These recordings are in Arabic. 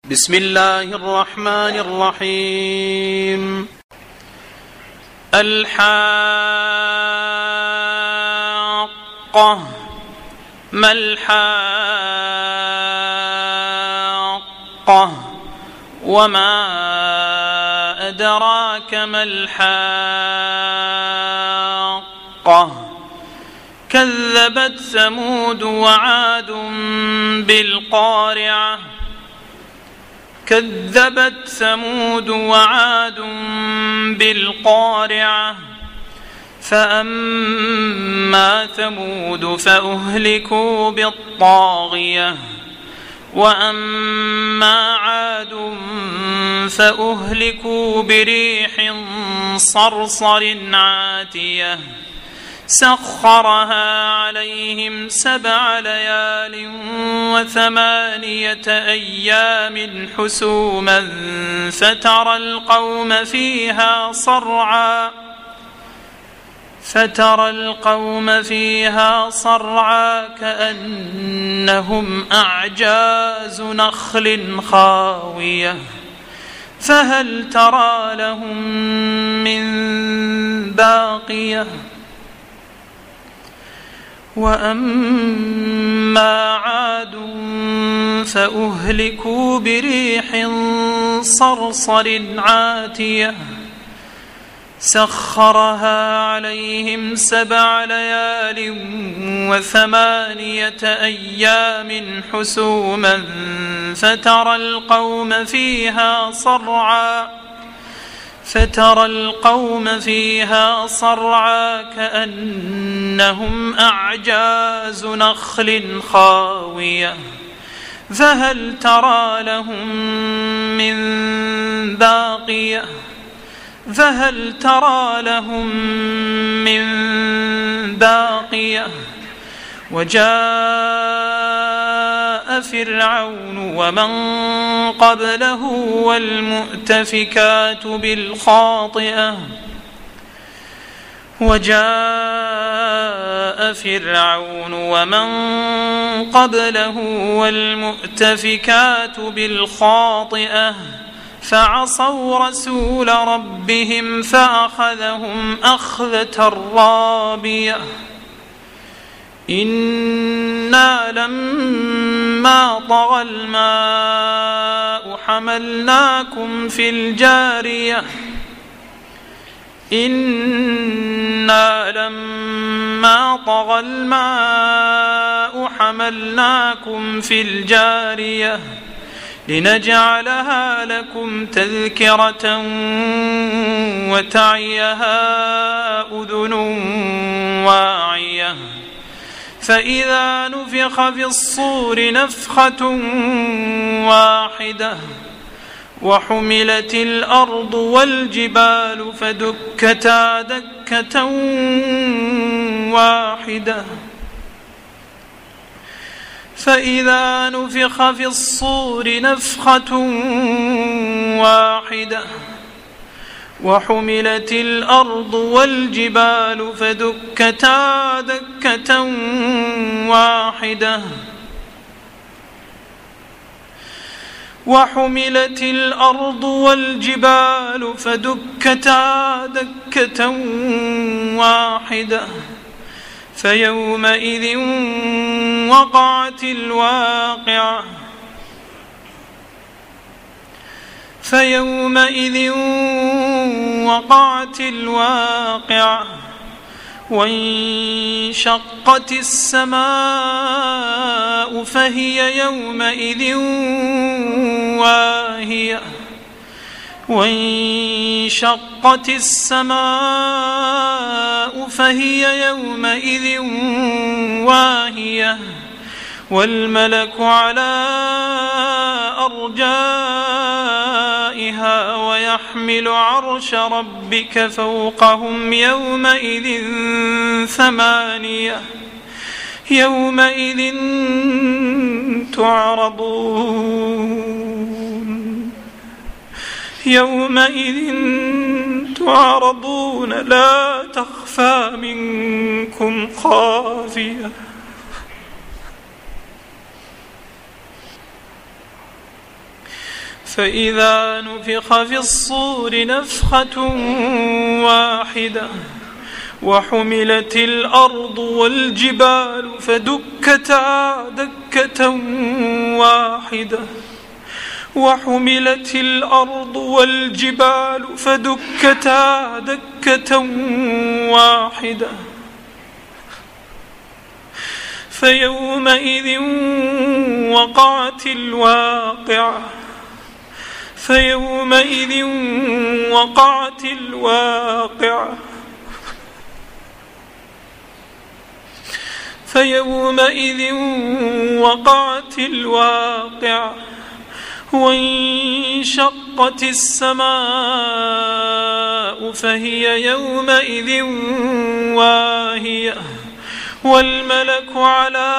بسم الله الرحمن الرحيم. الحاقة. ما الحاقة وما أدراك ما الحاقة. كذبت ثمود وعاد بالقارعة. كذبت ثمود وعاد بالقارعة. فأما ثمود فأهلكوا بالطاغية وأما عاد فأهلكوا بريح صرصر عاتية سخرها عليهم 7 ليال و8 أيام حسوما فترى القوم فيها صرعى كأنهم أعجاز نخل خاوية فهل ترى لهم من باقية. وأما عاد فأهلكوا بريح صرصر عاتية سخرها عليهم 7 ليال و8 أيام حسوما فترى القوم فيها صرعى كأنهم أعجاز نخل خاوية فهل ترى لهم من باقية. وجاء فرعون ومن قبله والمؤتفكات بالخاطئة فعصوا رسول ربهم فأخذهم أخذة رابية. إنا لما طغى الماء حملناكم في الجارية لنجعلها لكم تذكرة وتعيها أذن واعية. فإذا نفخ في الصور نفخة واحدة وحملت الأرض والجبال فدكتا دكة واحدة. فإذا نفخ في الصور نفخة واحدة وحملت الأرض والجبال فدكتا دكة واحدة. وحملت الأرض والجبال فدكتا دكة واحدة. فيومئذ وقعت الواقعة وانشقت السماء فهي يومئذ واهية. والملك على أرجائها ويحمل عرش ربك فوقهم يومئذ 8. يومئذ تعرضون لا تخفى منكم خافية. فإذا نفخ في الصور نفخة واحدة وحملت الأرض والجبال فدكتا دكة واحدة وحملت الأرض والجبال فدكتا دكة واحدة فيومئذ وقعت الواقعة فيومئذ وقعت الواقعة فيومئذ وقعت الواقعة وانشقت السماء فهي يومئذ واهية والملك على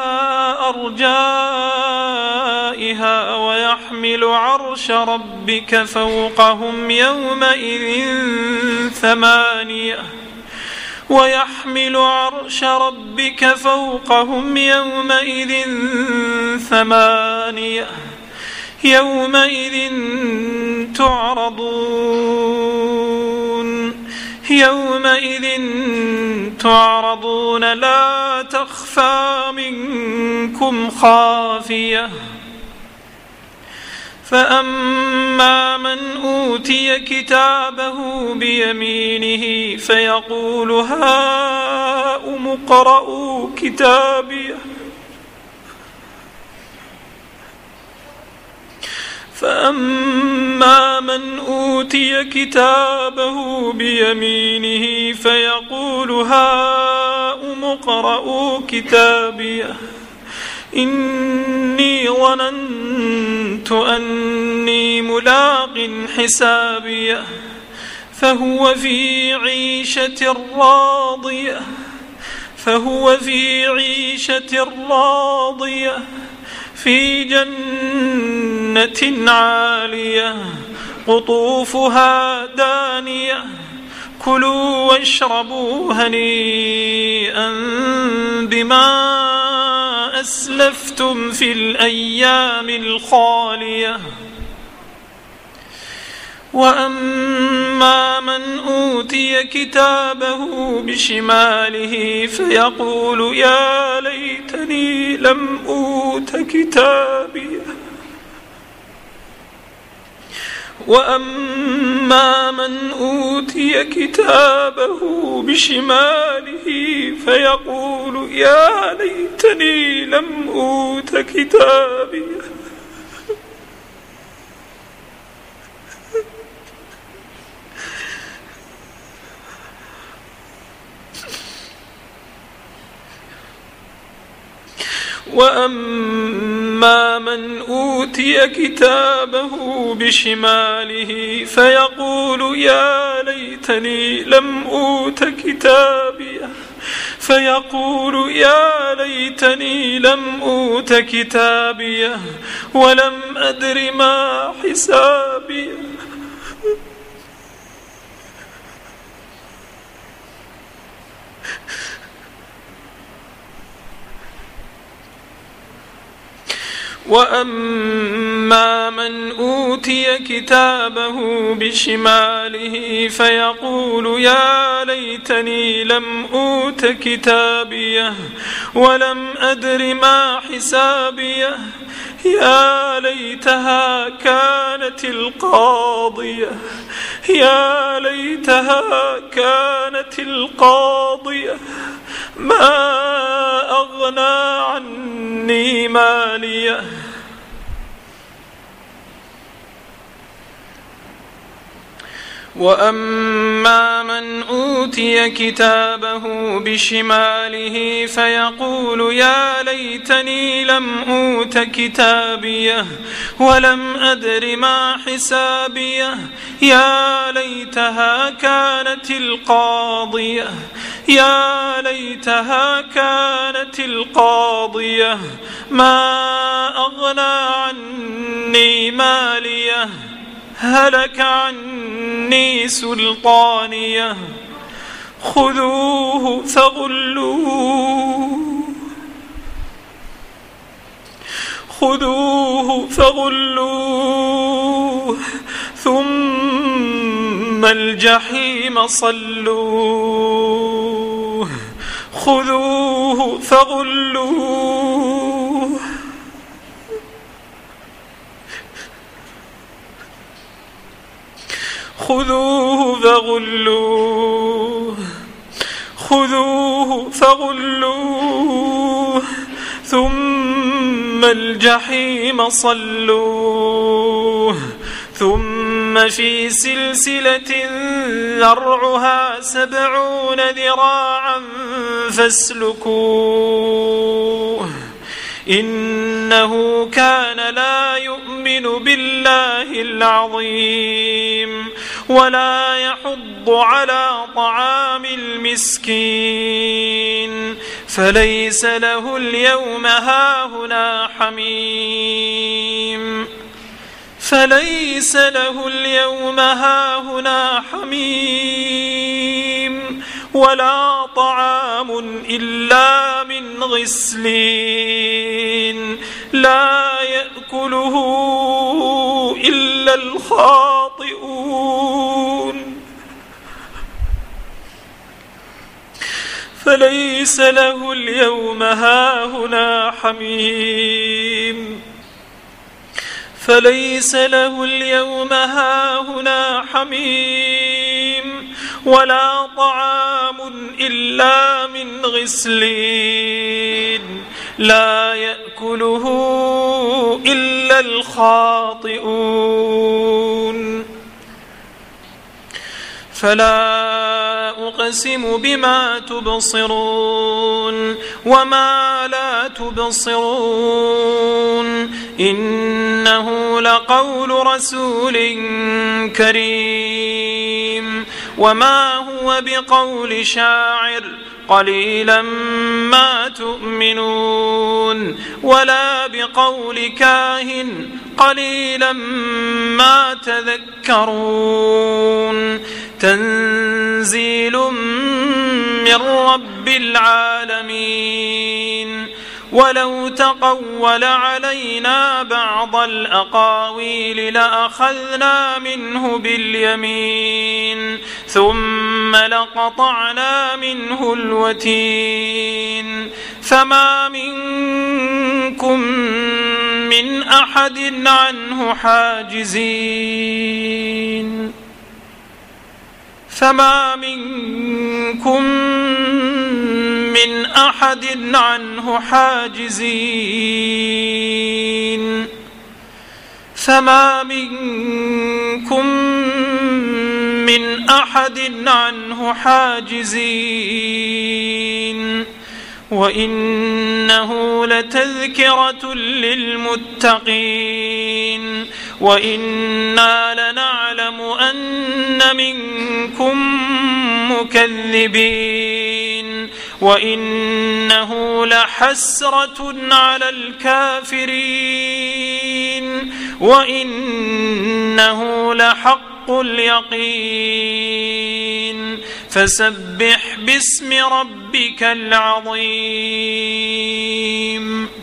أرجائها ويحمل عرش ربك فوقهم يومئذ ثمانية ويحمل عرش ربك فوقهم يومئذ ثمانية يومئذ تعرضون لا تخفى منكم خافية فأما من أوتي كتابه بيمينه فيقول هاؤم اقرءوا كتابيه فأما من أوتي كتابه بيمينه فيقول هاؤم اقرءوا كتابيه إني ظننت أني ملاق حسابيه فهو في عيشة راضية في جنة عالية قطوفها دانية كلوا واشربوا هنيئا بما أسلفتم في الأيام الخالية وأما من أوتي كتابه بشماله فيقول يا ليتني لم أوت كتابيه وأما من أوتي كتابه بشماله فيقول يا ليتني لم أوت كتابيه وأما من أوتي كتابه بشماله فيقول يا ليتني لم أوت كتابيه فيقول يا ليتني لم أوت كتابيه ولم أدر ما حسابيه وأما من أوتي كتابه بشماله فيقول يا ليتني لم أوت كتابيه ولم أدر ما حسابيه يا ليتها كانت القاضية ما أغنى عني ماليه وأما من أوتي كتابه بشماله فيقول يا ليتني لم أوت كتابيه ولم أدر ما حسابيه يا ليتها كانت القاضية ما أغنى عني ماليه هلك عني سلطانيه خذوه فغلوه ثم الجحيم صلوه خذوه فغلوه ثم الجحيم صلوه ثم في سلسلة ذرعها 70 ذراعا فاسلكوه إنه كان لا يؤمن بالله العظيم ولا يحض على طعام المسكين فليس له اليوم هاهنا حميم ولا طعام إلا من غسلين لا يأكله إلا الخاطئون فليس له اليوم هاهنا حميم ولا طعام إلا من غسلين لا يأكله إلا الخاطئون فلا أقسم بما تبصرون وما لا تبصرون إنه لقول رسول كريم وما هو بقول شاعر قليلا ما تؤمنون ولا بقول كاهن قليلا ما تذكرون تنزيل من رب العالمين ولو تقول علينا بعض الأقاويل لأخذنا منه باليمين ثم لقطعنا منه الوتين فما منكم من أحد عنه حاجزين وإنه لتذكرة للمتقين وإنا لنعلم أن منكم مكذبين وإنه لحسرة على الكافرين وإنه لحق اليقين فسبح باسم ربك العظيم